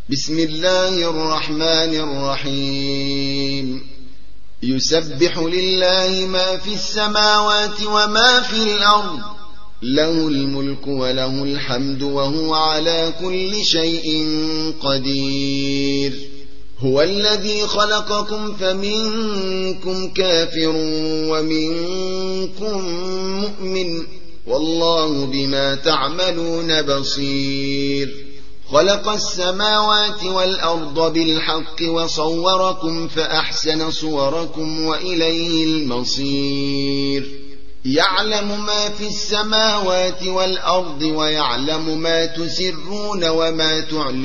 بسم الله الرحمن الرحيم يسبح لله ما في السماوات وما في الأرض له الملك وله الحمد وهو على كل شيء قدير هو الذي خلقكم فمنكم كافر ومنكم مؤمن والله بما تعملون بصير خلق السماوات والأرض بالحق وصوركم فأحسن صوركم وإليه المصير يعلم ما في السماوات والأرض ويعلم ما تسرون وما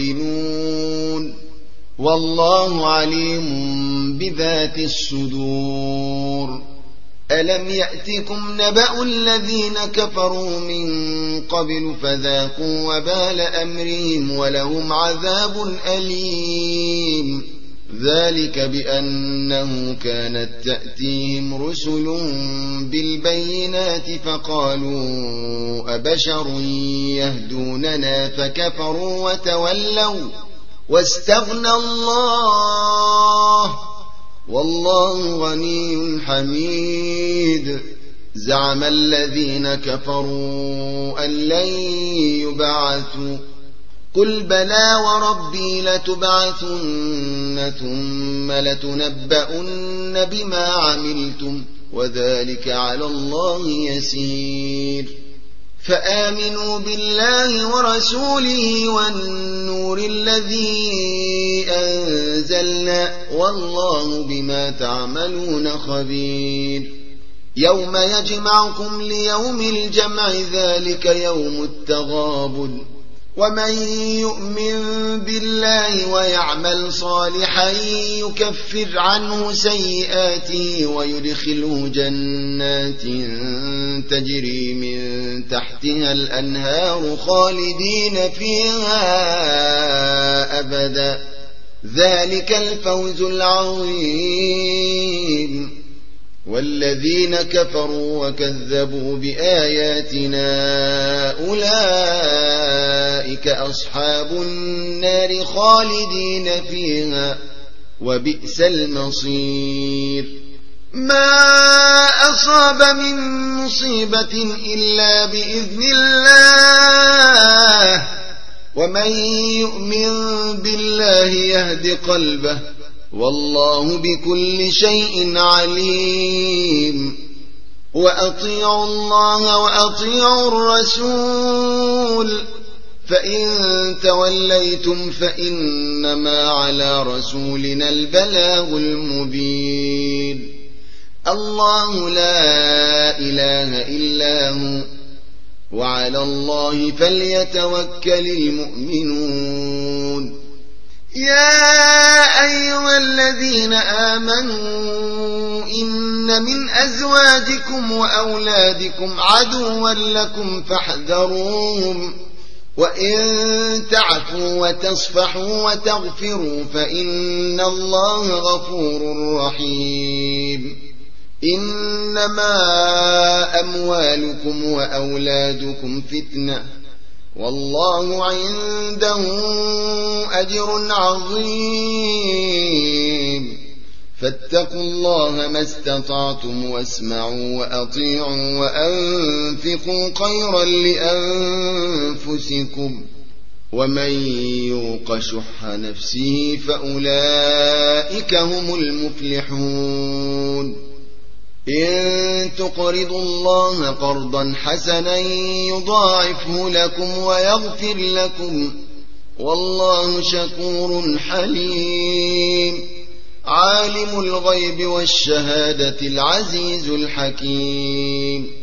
تعلنون والله عليم بذات الصدور ألم يأتكم نبأ الذين كفروا من قبل فذاقوا وبال أمرهم ولهم عذاب أليم ذلك بأنه كانت تأتيهم رسل بالبينات فقالوا أبشر يهدوننا فكفروا وتولوا واستغنى الله والله غني حميد زعم الذين كفروا أن لن يبعثوا قل بلى وربي لتبعثن ثم لتنبؤن بما عملتم وذلك على الله يسير فآمنوا بالله ورسوله والنور الذي أنزلنا والله بما تعملون خبير يوم يجمعكم ليوم الجمع ذلك يوم التغابن ومن يؤمن بالله ويعمل صالحا يكفر عنه سيئاته ويدخله جنات تجري من تحتها الأنهار خالدين فيها أبدا ذلك الفوز العظيم والذين كفروا وكذبوا بآياتنا أولئك أصحاب النار خالدين فيها وبئس المصير ما أصاب من مصيبة إلا بإذن الله ومن يؤمن بالله يهد قلبه والله بكل شيء عليم وأطيعوا الله وأطيعوا الرسول فإن توليتم فإنما على رسولنا البلاغ المبين الله لا إله إلا هو وعلى الله فليتوكل المؤمنون يا أيها الذين آمنوا إن من أزواجكم وأولادكم عدوا لكم فاحذروهم وإن تعفوا وتصفحوا وتغفروا فإن الله غفور رحيم إنما أموالكم وأولادكم فتنة والله عنده أجر عظيم فاتقوا الله ما استطعتم واسمعوا وأطيعوا وأنفقوا خيرا لأنفسكم ومن يوق شح نفسه فأولئك هم المفلحون إن تقرضوا الله قرضا حسنا يضاعفه لكم ويغفر لكم والله شكور حليم عالم الغيب والشهادة العزيز الحكيم